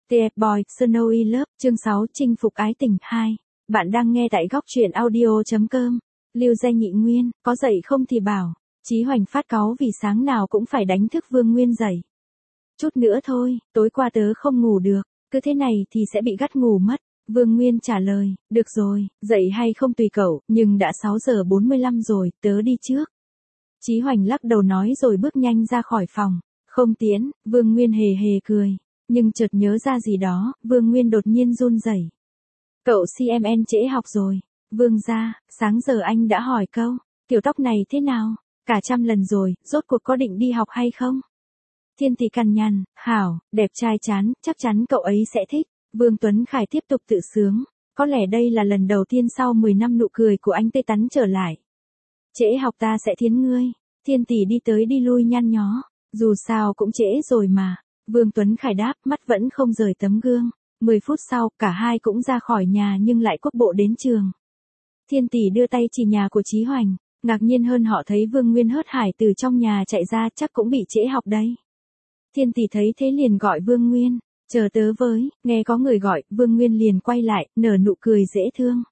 TF Boy, Snowy Love, chương 6, chinh phục ái tình 2. Bạn đang nghe tại góc truyện audio.com. Lưu Gia Nhị Nguyên, có dậy không thì bảo. Chí Hoành phát cáu vì sáng nào cũng phải đánh thức Vương Nguyên dậy. Chút nữa thôi, tối qua tớ không ngủ được, cứ thế này thì sẽ bị gắt ngủ mất. Vương Nguyên trả lời, được rồi, dậy hay không tùy cậu, nhưng đã 6 giờ 45 rồi, tớ đi trước. Chí Hoành lắc đầu nói rồi bước nhanh ra khỏi phòng. Không tiễn, Vương Nguyên hề hề cười. Nhưng chợt nhớ ra gì đó, Vương Nguyên đột nhiên run rẩy. Cậu CMN trễ học rồi. Vương gia, sáng giờ anh đã hỏi câu, kiểu tóc này thế nào? Cả 100 lần rồi, rốt cuộc có định đi học hay không? Thiên Tỷ cằn nhằn, hảo, đẹp trai chán, chắc chắn cậu ấy sẽ thích. Vương Tuấn Khải tiếp tục tự sướng. Có lẽ đây là lần đầu tiên sau 10 năm nụ cười của anh tươi tắn trở lại. Trễ học ta sẽ thiến ngươi. Thiên Tỷ đi tới đi lui nhăn nhó. Dù sao cũng trễ rồi mà. Vương Tuấn Khải đáp, mắt vẫn không rời tấm gương. 10 phút sau, cả hai cũng ra khỏi nhà nhưng lại quốc bộ đến trường. Thiên Tỷ đưa tay chỉ nhà của Chí Hoành. Ngạc nhiên hơn họ thấy Vương Nguyên hớt hải từ trong nhà chạy ra, chắc cũng bị trễ học đấy. Thiên Tỷ thấy thế liền gọi Vương Nguyên, chờ tớ với. Nghe có người gọi, Vương Nguyên liền quay lại, nở nụ cười dễ thương.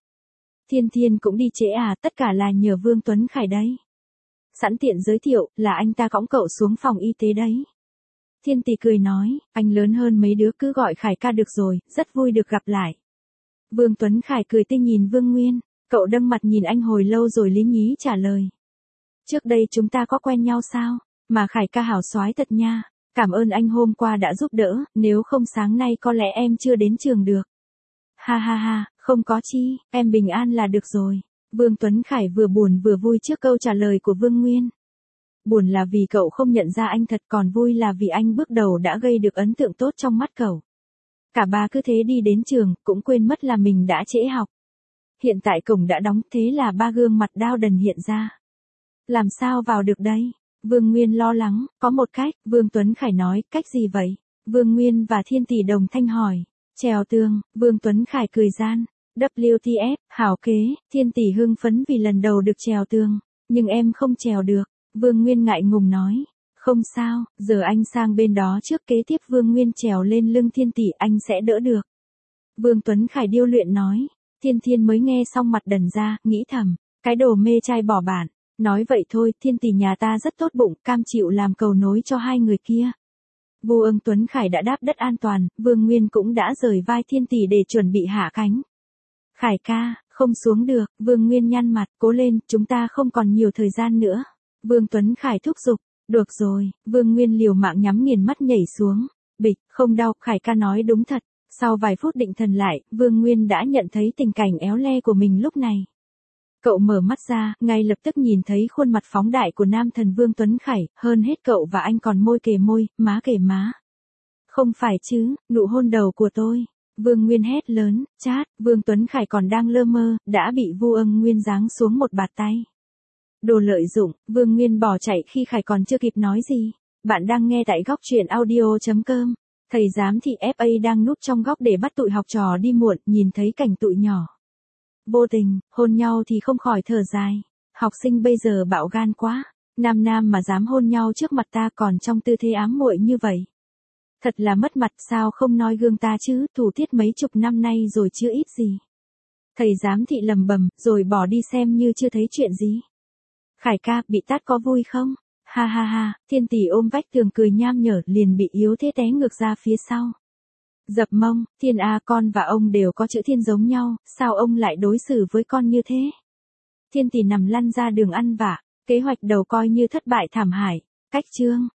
Thiên cũng đi trễ à, tất cả là nhờ Vương Tuấn Khải đấy. Sẵn tiện giới thiệu, là anh ta cõng cậu xuống phòng y tế đấy. Thiên Tỷ cười nói, anh lớn hơn mấy đứa cứ gọi Khải ca được rồi, rất vui được gặp lại. Vương Tuấn Khải cười tươi nhìn Vương Nguyên, cậu đâm mặt nhìn anh hồi lâu rồi lý nhí trả lời. Trước đây chúng ta có quen nhau sao, mà Khải ca hảo soái thật nha, cảm ơn anh hôm qua đã giúp đỡ, nếu không sáng nay có lẽ em chưa đến trường được. Ha ha ha, không có chi, em bình an là được rồi. Vương Tuấn Khải vừa buồn vừa vui trước câu trả lời của Vương Nguyên. Buồn là vì cậu không nhận ra anh thật, còn vui là vì anh bước đầu đã gây được ấn tượng tốt trong mắt cậu. Cả ba cứ thế đi đến trường, cũng quên mất là mình đã trễ học. Hiện tại cổng đã đóng, thế là ba gương mặt đao đần hiện ra. Làm sao vào được đây? Vương Nguyên lo lắng, có một cách, Vương Tuấn Khải nói, cách gì vậy? Vương Nguyên và Thiên Tỷ đồng thanh hỏi. Trèo tường, Vương Tuấn Khải cười gian. WTF, hảo kế, Thiên Tỷ hưng phấn vì lần đầu được trèo tường. Nhưng em không trèo được. Vương Nguyên ngại ngùng nói. Không sao, giờ anh sang bên đó trước, kế tiếp Vương Nguyên trèo lên lưng Thiên Tỷ, anh sẽ đỡ được. Vương Tuấn Khải điêu luyện nói. Thiên mới nghe xong mặt đần ra, nghĩ thầm, cái đồ mê trai bỏ bản. Nói vậy thôi, Thiên Tỷ nhà ta rất tốt bụng, cam chịu làm cầu nối cho hai người kia. Vương Tuấn Khải đã đáp đất an toàn, Vương Nguyên cũng đã rời vai Thiên Tỷ để chuẩn bị hạ cánh. Khải ca, không xuống được, Vương Nguyên nhăn mặt, cố lên, chúng ta không còn nhiều thời gian nữa. Vương Tuấn Khải thúc giục, được rồi, Vương Nguyên liều mạng nhắm nghiền mắt nhảy xuống. Bịch, không đau, Khải ca nói đúng thật. Sau vài phút định thần lại, Vương Nguyên đã nhận thấy tình cảnh éo le của mình lúc này. Cậu mở mắt ra, ngay lập tức nhìn thấy khuôn mặt phóng đại của nam thần Vương Tuấn Khải, hơn hết cậu và anh còn môi kề môi, má kề má. Không phải chứ, nụ hôn đầu của tôi. Vương Nguyên hét lớn, chát, Vương Tuấn Khải còn đang lơ mơ, đã bị Vương Nguyên giáng xuống một bạt tay. Đồ lợi dụng, Vương Nguyên bỏ chạy khi Khải còn chưa kịp nói gì. Bạn đang nghe tại góc truyện audio.com. Thầy giám thị FA đang núp trong góc để bắt tụi học trò đi muộn, nhìn thấy cảnh tụi nhỏ vô tình hôn nhau thì không khỏi thở dài. Học sinh bây giờ bạo gan quá, nam mà dám hôn nhau trước mặt ta, còn trong tư thế ám muội như vậy. Thật là mất mặt, sao không noi gương ta chứ, thủ tiết mấy chục năm nay rồi chưa ít gì. Thầy giám thị lầm bầm, rồi bỏ đi xem như chưa thấy chuyện gì. Khải ca, bị tát có vui không? Ha ha ha, Thiên Tỷ ôm vách tường cười nham nhở, liền bị yếu thế té ngược ra phía sau. Dập mông, Thiên à, con và ông đều có chữ Thiên giống nhau, sao ông lại đối xử với con như thế? Thiên Tỷ nằm lăn ra đường ăn vạ, kế hoạch đầu coi như thất bại thảm hại. Cách chương.